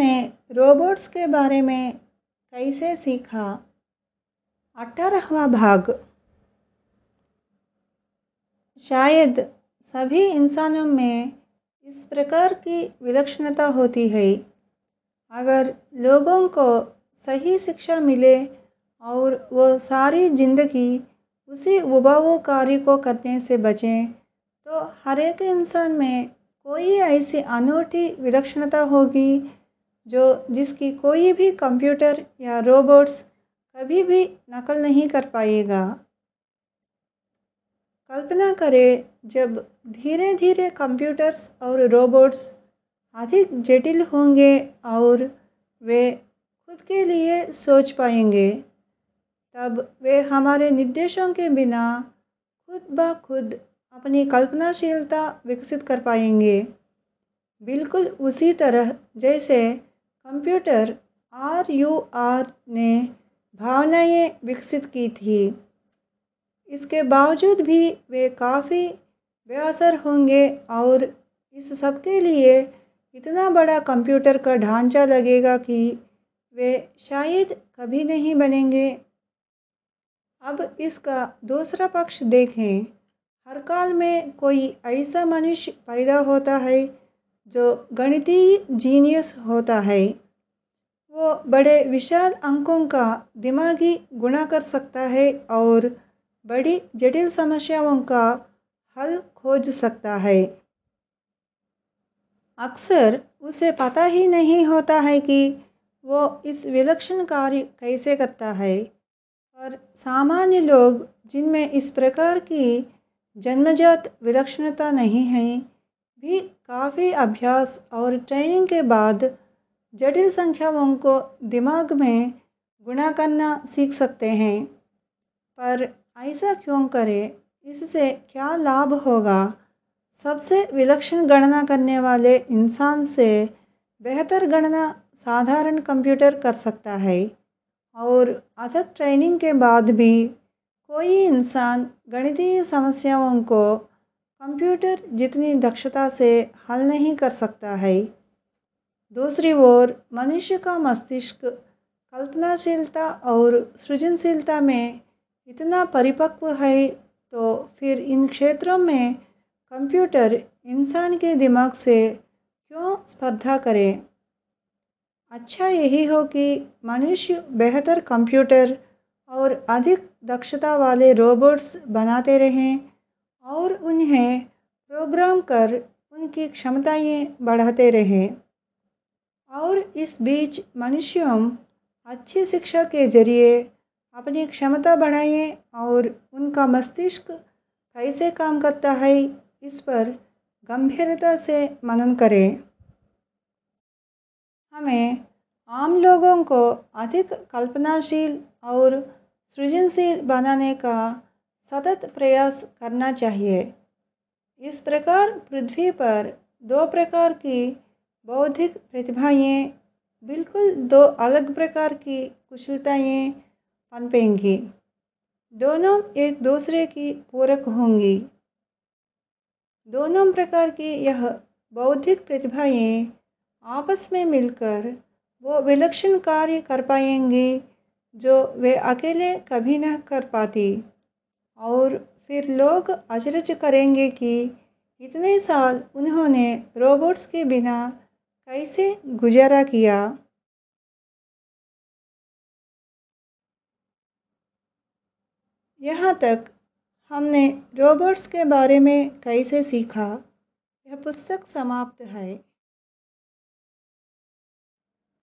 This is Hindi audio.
हमने रोबोट्स के बारे में कैसे सीखा। 18वां भाग। शायद सभी इंसानों में इस प्रकार की विलक्षणता होती है। अगर लोगों को सही शिक्षा मिले और वो सारी जिंदगी उसी उबाऊ कार्य को करने से बचें, तो हर एक इंसान में कोई ऐसी अनूठी विलक्षणता होगी जो जिसकी कोई भी कंप्यूटर या रोबोट्स कभी भी नकल नहीं कर पाएगा। कल्पना करें जब धीरे धीरे कंप्यूटर्स और रोबोट्स अधिक जटिल होंगे और वे खुद के लिए सोच पाएंगे, तब वे हमारे निर्देशों के बिना खुद ब खुद अपनी कल्पनाशीलता विकसित कर पाएंगे। बिल्कुल उसी तरह जैसे कंप्यूटर RUR ने भावनाएं विकसित की थी। इसके बावजूद भी वे काफ़ी बेअसर होंगे और इस सब के लिए इतना बड़ा कंप्यूटर का ढांचा लगेगा कि वे शायद कभी नहीं बनेंगे। अब इसका दूसरा पक्ष देखें। हर काल में कोई ऐसा मनुष्य पैदा होता है जो गणितीय जीनियस होता है। वो बड़े विशाल अंकों का दिमागी गुणा कर सकता है और बड़ी जटिल समस्याओं का हल खोज सकता है। अक्सर उसे पता ही नहीं होता है कि वो इस विलक्षण कार्य कैसे करता है। और सामान्य लोग जिनमें इस प्रकार की जन्मजात विलक्षणता नहीं है, भी काफ़ी अभ्यास और ट्रेनिंग के बाद जटिल संख्याओं को दिमाग में गुणा करना सीख सकते हैं। पर ऐसा क्यों करें? इससे क्या लाभ होगा? सबसे विलक्षण गणना करने वाले इंसान से बेहतर गणना साधारण कंप्यूटर कर सकता है और अथक ट्रेनिंग के बाद भी कोई इंसान गणितीय समस्याओं को कंप्यूटर जितनी दक्षता से हल नहीं कर सकता है। दूसरी ओर मनुष्य का मस्तिष्क कल्पनाशीलता और सृजनशीलता में इतना परिपक्व है, तो फिर इन क्षेत्रों में कंप्यूटर इंसान के दिमाग से क्यों स्पर्धा करें? अच्छा यही हो कि मनुष्य बेहतर कंप्यूटर और अधिक दक्षता वाले रोबोट्स बनाते रहें और उन्हें प्रोग्राम कर उनकी क्षमताएं बढ़ाते रहें। और इस बीच मनुष्यों अच्छी शिक्षा के जरिए अपनी क्षमता बढ़ाएं और उनका मस्तिष्क कैसे काम करता है इस पर गंभीरता से मनन करें। हमें आम लोगों को अधिक कल्पनाशील और सृजनशील बनाने का सतत प्रयास करना चाहिए। इस प्रकार पृथ्वी पर दो प्रकार की बौद्धिक प्रतिभाएं, बिल्कुल दो अलग प्रकार की कुशलताएं पनपेंगी। दोनों एक दूसरे की पूरक होंगी। दोनों प्रकार की यह बौद्धिक प्रतिभाएं आपस में मिलकर वो विलक्षण कार्य कर पाएंगी जो वे अकेले कभी न कर पाती। और फिर लोग अचरज करेंगे कि इतने साल उन्होंने रोबोट्स के बिना कैसे गुजारा किया। यहाँ तक हमने रोबोट्स के बारे में कैसे सीखा, यह पुस्तक समाप्त है।